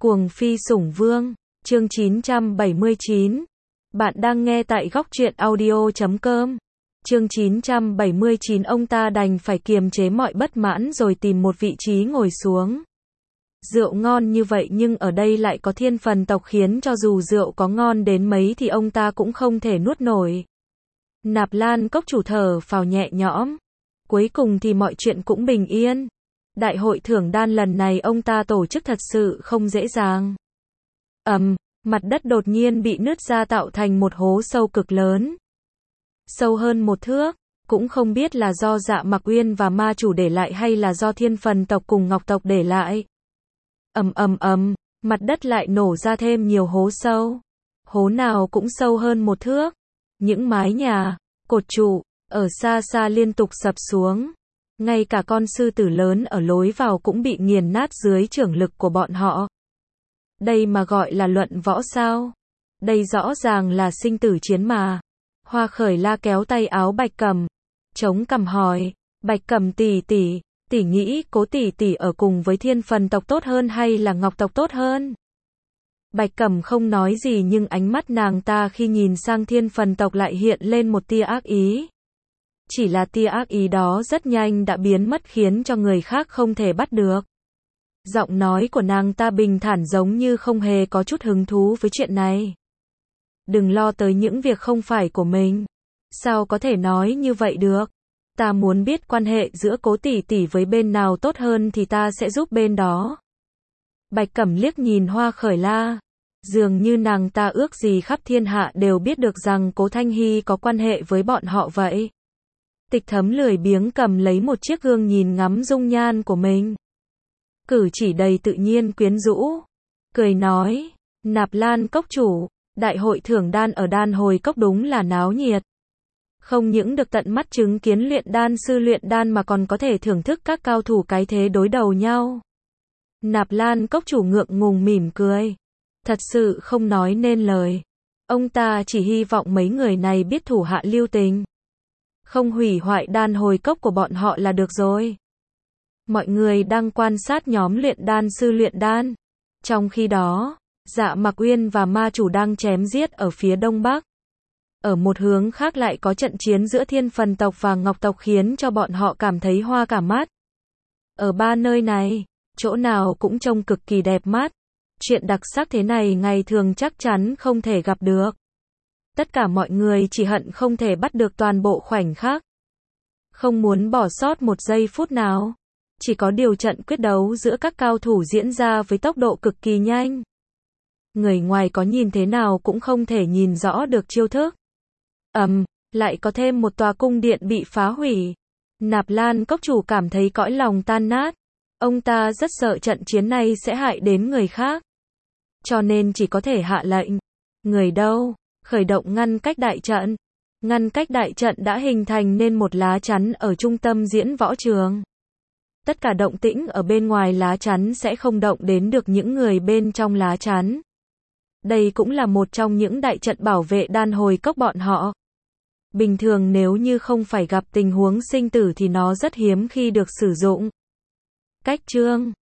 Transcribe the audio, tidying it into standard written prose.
Cuồng phi sủng vương, chương 979. Bạn đang nghe tại góc truyện audio.com. Chương 979, ông ta đành phải kiềm chế mọi bất mãn rồi tìm một vị trí ngồi xuống. Rượu ngon như vậy nhưng ở đây lại có thiên phần tộc khiến cho dù rượu có ngon đến mấy thì ông ta cũng không thể nuốt nổi. Nạp Lan cốc chủ thở phào nhẹ nhõm. Cuối cùng thì mọi chuyện cũng bình yên. Đại hội thưởng đan lần này ông ta tổ chức thật sự không dễ dàng. Mặt đất đột nhiên bị nứt ra tạo thành một hố sâu cực lớn. Sâu hơn 1 thước, cũng không biết là do Dạ Mặc Uyên và ma chủ để lại hay là do thiên phần tộc cùng Ngọc tộc để lại. Mặt đất lại nổ ra thêm nhiều hố sâu. Hố nào cũng sâu hơn 1 thước. Những mái nhà, cột trụ, ở xa xa liên tục sập xuống. Ngay cả con sư tử lớn ở lối vào cũng bị nghiền nát dưới chưởng lực của bọn họ. Đây mà gọi là luận võ sao? Đây rõ ràng là sinh tử chiến mà. Hoa Khởi La kéo tay áo Bạch Cẩm, chống cằm hỏi, Bạch Cẩm tỷ nghĩ Cố tỷ tỷ ở cùng với thiên phần tộc tốt hơn hay là Ngọc tộc tốt hơn? Bạch Cẩm không nói gì nhưng ánh mắt nàng ta khi nhìn sang thiên phần tộc lại hiện lên một tia ác ý. Chỉ là tia ác ý đó rất nhanh đã biến mất khiến cho người khác không thể bắt được. Giọng nói của nàng ta bình thản giống như không hề có chút hứng thú với chuyện này. Đừng lo tới những việc không phải của mình. Sao có thể nói như vậy được? Ta muốn biết quan hệ giữa Cố tỷ tỷ với bên nào tốt hơn thì ta sẽ giúp bên đó. Bạch Cẩm liếc nhìn Hoa Khởi La. Dường như nàng ta ước gì khắp thiên hạ đều biết được rằng Cố Thanh Hy có quan hệ với bọn họ vậy. Tịch Thấm lười biếng cầm lấy một chiếc gương nhìn ngắm dung nhan của mình. Cử chỉ đầy tự nhiên quyến rũ. Cười nói, Nạp Lan cốc chủ, đại hội thưởng đan ở Đan Hồi Cốc đúng là náo nhiệt. Không những được tận mắt chứng kiến luyện đan sư luyện đan mà còn có thể thưởng thức các cao thủ cái thế đối đầu nhau. Nạp Lan cốc chủ ngượng ngùng mỉm cười. Thật sự không nói nên lời. Ông ta chỉ hy vọng mấy người này biết thủ hạ lưu tình. Không hủy hoại Đan Hồi Cốc của bọn họ là được rồi. Mọi người đang quan sát nhóm luyện đan sư luyện đan. Trong khi đó, Dạ Mặc Uyên và ma chủ đang chém giết ở phía đông bắc. Ở một hướng khác lại có trận chiến giữa thiên phần tộc và Ngọc tộc khiến cho bọn họ cảm thấy hoa cả mắt. Ở ba nơi này, chỗ nào cũng trông cực kỳ đẹp mắt. Chuyện đặc sắc thế này ngày thường chắc chắn không thể gặp được. Tất cả mọi người chỉ hận không thể bắt được toàn bộ khoảnh khắc. Không muốn bỏ sót một giây phút nào. Chỉ có điều trận quyết đấu giữa các cao thủ diễn ra với tốc độ cực kỳ nhanh. Người ngoài có nhìn thế nào cũng không thể nhìn rõ được chiêu thức. Lại có thêm một tòa cung điện bị phá hủy. Nạp Lan cốc chủ cảm thấy cõi lòng tan nát. Ông ta rất sợ trận chiến này sẽ hại đến người khác. Cho nên chỉ có thể hạ lệnh. Người đâu? Khởi động ngăn cách đại trận. Ngăn cách đại trận đã hình thành nên một lá chắn ở trung tâm diễn võ trường. Tất cả động tĩnh ở bên ngoài lá chắn sẽ không động đến được những người bên trong lá chắn. Đây cũng là một trong những đại trận bảo vệ Đan Hồi Cốc bọn họ. Bình thường nếu như không phải gặp tình huống sinh tử thì nó rất hiếm khi được sử dụng. Cách chương